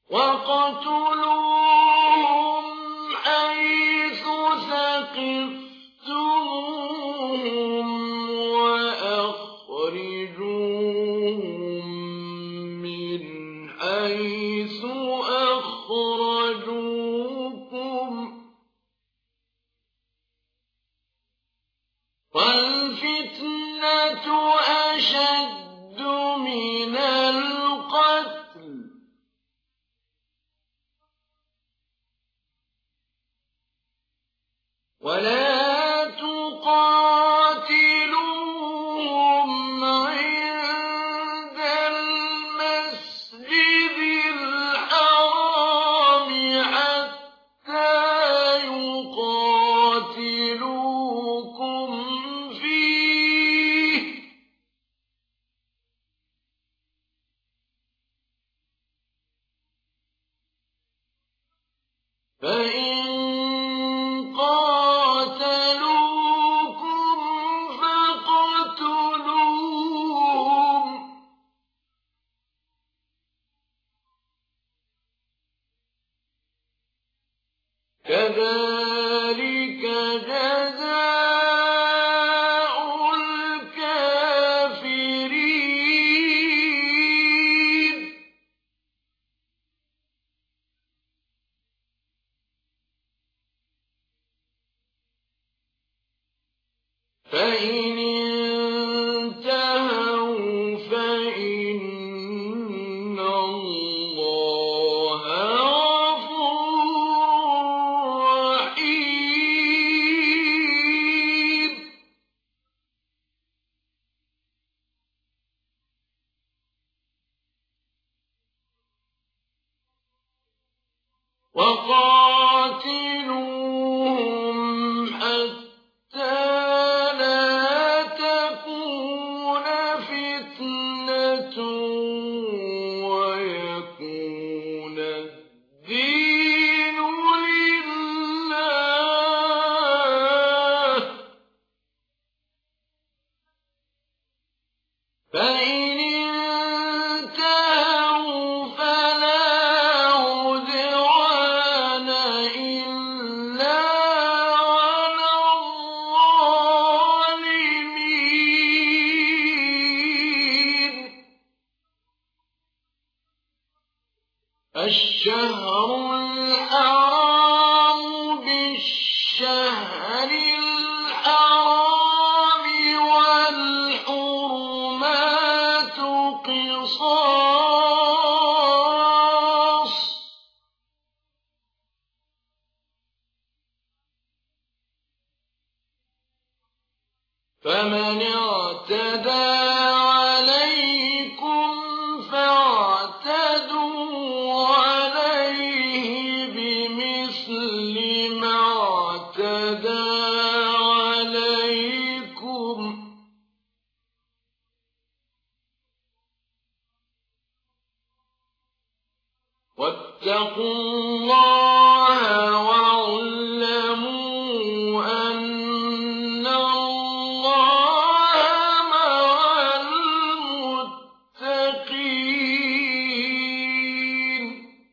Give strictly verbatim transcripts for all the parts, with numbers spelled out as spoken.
وَاقْتُلُوهُمْ حَيْثُ ثَقِفْتُمُوهُمْ وَأَخْرِجُوهُم مِّنْ حَيْثُ أَخْرَجُوكُمْ ۚ وَالْفِتْنَةُ أَشَدُّ مِنَ الْقَتْلِ ۚ وَلَا تُقَاتِلُوهُمْ عِندَ الْمَسْجِدِ الْحَرَامِ حَتَّىٰ يُقَاتِلُوكُمْ فِيهِ ۖ فَإِن قَاتَلُوكُمْ فَاقْتُلُوهُمْ ۗ كَذَٰلِكَ جَزَاءُ الْكَافِرِينَ. فَإِنِ انتَهَوْا فَإِنَّ اللَّهَ غَفُورٌ رَّحِيمٌ. وَقَاتِلُوهُمْ حَتَّىٰ لَا تَكُونَ فِتْنَةٌ وَيَكُونَ الدِّينُ لِلَّهِ ۖ فَإِنِ انتَهَوْا فَلَا عُدْوَانَ إِلَّا عَلَى الظَّالِمِينَ. الشَّهْرُ الْحَرَامُ بِالشَّهْرِ الْحَرَامِ وَالْحُرُمَاتُ قِصَاصٌ ۚ فَمَنِ اعْتَدَىٰ عَلَيْكُمْ فَاعْتَدُوا عَلَيْهِ بِمِثْلِ مَا اعْتَدَىٰ عَلَيْكُمْ ۚ وَاتَّقُوا اللَّهَ وَاعْلَمُوا أَنَّ اللَّهَ مَعَ الْمُتَّقِينَ.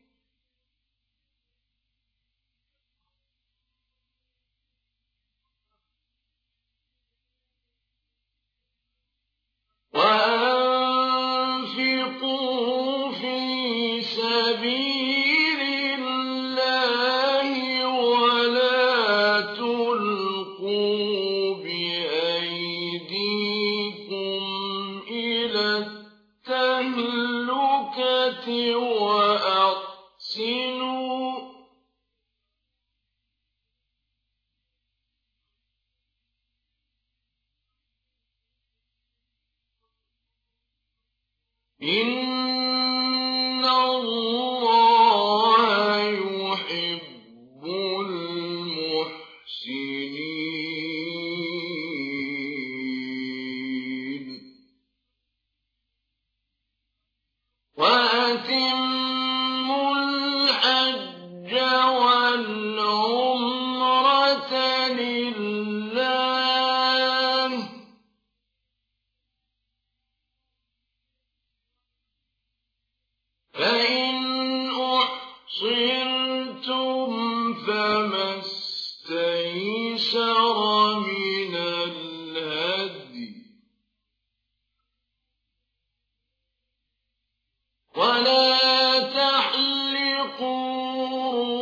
وَأَنفِقُوا فِي سَبِيلِ اللَّهِ وَلَا تُلْقُوا بِأَيْدِيكُمْ إِلَى التَّهْلُكَةِ وَأَحْسِنُوا ۗ إِنَّ اللَّهَ يُحِبُّ الْمُحْسِنِينَ. وَأَتِمُّوا الْحَجَّ وَالْعُمْرَةَ لِلَّهِ ۖ فَإِنْ صرتم فما استيسر من الهدي ولا تحلقوا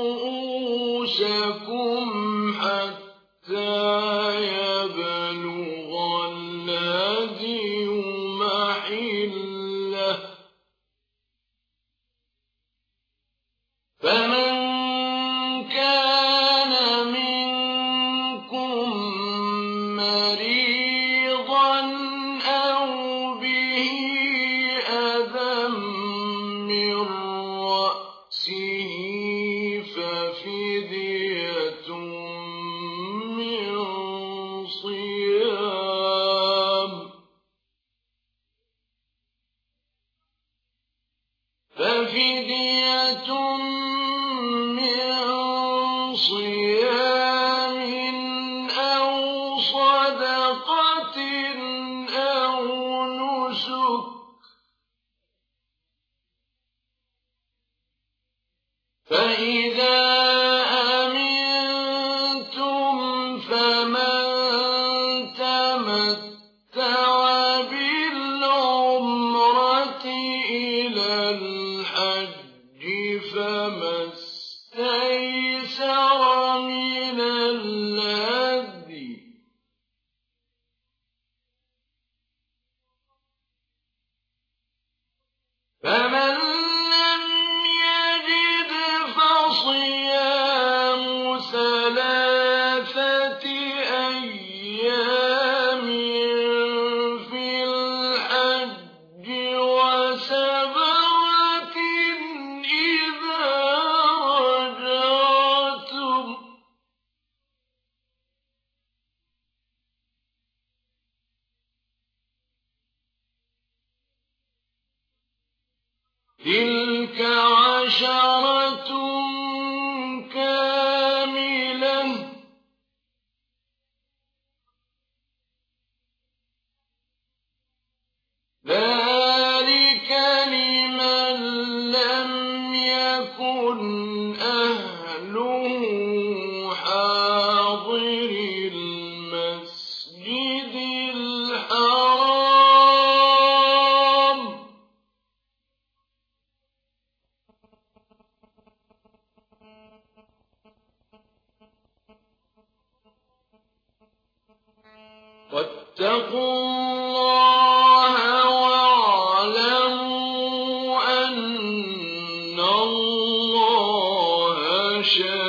رؤوسكم حتى يبلغ الهدي محله فمن كان منكم مريضا أو به أذى من رأسه ففدية من صيام ففدية صيام أو صدقة أو نسك فإذا أمنتم فمن تمتع بالعمرة إلى الحج فما استيسر من الهدي فمن لم يجد فصيام ثلاثة أيام في الحج وسبعة إذا رجعتم تلك عشرة كاملة ذلك لمن لم يكن أهله حاضر المسجد الحرام واتقوا الله واعلموا أن الله شديد